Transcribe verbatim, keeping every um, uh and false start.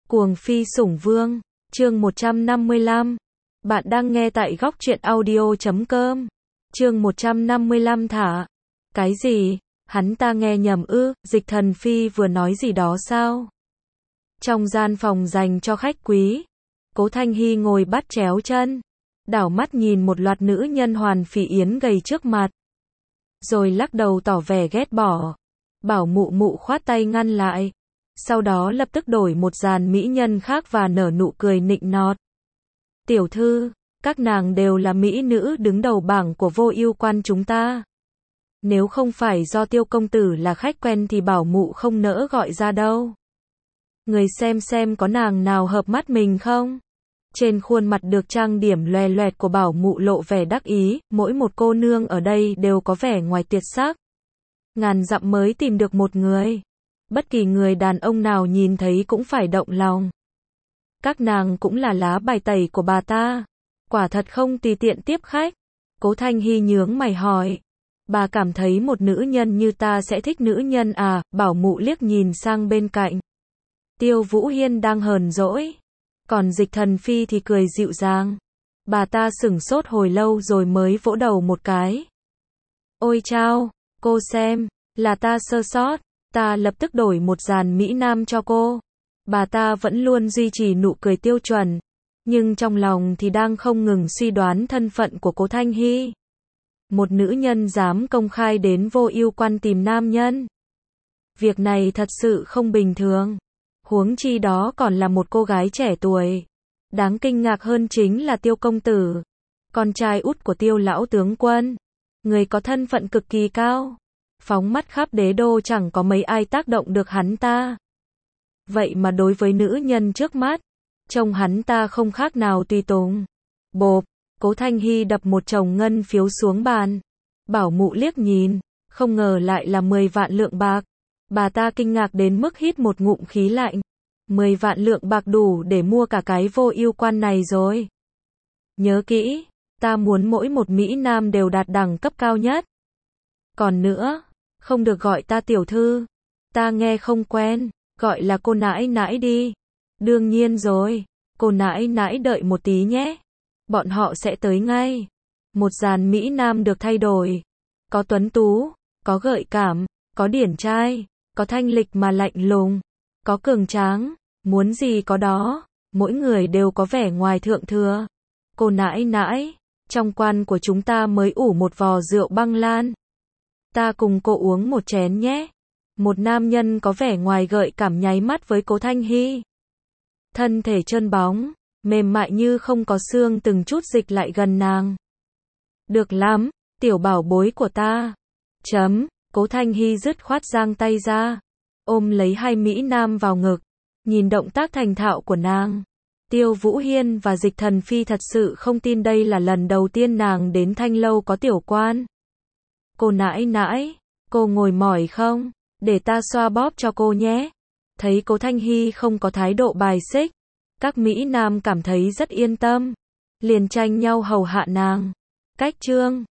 Cuồng phi sủng vương, chương một trăm năm mươi lăm. Bạn đang nghe tại góc truyện audio chấm com. Chương một trăm năm mươi lăm thả. Cái gì? Hắn ta nghe nhầm ư? Dịch Thần Phi vừa nói gì đó sao? Trong gian phòng dành cho khách quý, Cố Thanh Hy ngồi bắt chéo chân, đảo mắt nhìn một loạt nữ nhân hoàn phỉ yến gầy trước mặt, rồi lắc đầu tỏ vẻ ghét bỏ. Bảo mụ mụ khoát tay ngăn lại, sau đó lập tức đổi một dàn mỹ nhân khác và nở nụ cười nịnh nọt. Tiểu thư, các nàng đều là mỹ nữ đứng đầu bảng của Vô Ưu Quan chúng ta. Nếu không phải do Tiêu công tử là khách quen thì bảo mụ không nỡ gọi ra đâu. Người xem xem có nàng nào hợp mắt mình không? Trên khuôn mặt được trang điểm loè loẹt của bảo mụ lộ vẻ đắc ý, mỗi một cô nương ở đây đều có vẻ ngoài tuyệt sắc. Ngàn dặm mới tìm được một người. Bất kỳ người đàn ông nào nhìn thấy cũng phải động lòng. Các nàng cũng là lá bài tẩy của bà ta. Quả thật không tùy tiện tiếp khách. Cố Thanh Hy nhướng mày hỏi. Bà cảm thấy một nữ nhân như ta sẽ thích nữ nhân à? Bảo mụ liếc nhìn sang bên cạnh. Tiêu Vũ Hiên đang hờn dỗi. Còn Dịch Thần Phi thì cười dịu dàng. Bà ta sửng sốt hồi lâu rồi mới vỗ đầu một cái. Ôi chao, cô xem, là ta sơ sót. Ta lập tức đổi một dàn mỹ nam cho cô. Bà ta vẫn luôn duy trì nụ cười tiêu chuẩn, nhưng trong lòng thì đang không ngừng suy đoán thân phận của Cố Thanh Hy. Một nữ nhân dám công khai đến Vô Ưu Quan tìm nam nhân. Việc này thật sự không bình thường. Huống chi đó còn là một cô gái trẻ tuổi. Đáng kinh ngạc hơn chính là Tiêu công tử, con trai út của Tiêu lão tướng quân, người có thân phận cực kỳ cao. Phóng mắt khắp đế đô chẳng có mấy ai tác động được hắn ta. Vậy mà đối với nữ nhân trước mắt, trông hắn ta không khác nào tùy tùng. Bộp, Cố Thanh Hy đập một chồng ngân phiếu xuống bàn. Bảo mụ liếc nhìn, không ngờ lại là mười vạn lượng bạc. Bà ta kinh ngạc đến mức hít một ngụm khí lạnh. mười vạn lượng bạc đủ để mua cả cái Vô Ưu Quan này rồi. Nhớ kỹ, ta muốn mỗi một mỹ nam đều đạt đẳng cấp cao nhất. Còn nữa, không được gọi ta tiểu thư. Ta nghe không quen, gọi là cô nãi nãi đi. Đương nhiên rồi, cô nãi nãi đợi một tí nhé. Bọn họ sẽ tới ngay. Một dàn mỹ nam được thay đổi. Có tuấn tú, có gợi cảm, có điển trai, có thanh lịch mà lạnh lùng, có cường tráng, muốn gì có đó, mỗi người đều có vẻ ngoài thượng thừa. Cô nãi nãi, trong quan của chúng ta mới ủ một vò rượu băng lan. Ta cùng cô uống một chén nhé. Một nam nhân có vẻ ngoài gợi cảm nháy mắt với Cố Thanh Hy. Thân thể trơn bóng, mềm mại như không có xương từng chút dịch lại gần nàng. Được lắm, tiểu bảo bối của ta. Chấm, Cố Thanh Hy dứt khoát giang tay ra, ôm lấy hai mỹ nam vào ngực, nhìn động tác thành thạo của nàng. Tiêu Vũ Hiên và Dịch Thần Phi thật sự không tin đây là lần đầu tiên nàng đến Thanh lâu có tiểu quan. Cô nãi nãi, cô ngồi mỏi không? Để ta xoa bóp cho cô nhé. Thấy Cố Thanh Hy không có thái độ bài xích, các mỹ nam cảm thấy rất yên tâm, liền tranh nhau hầu hạ nàng. Cách chương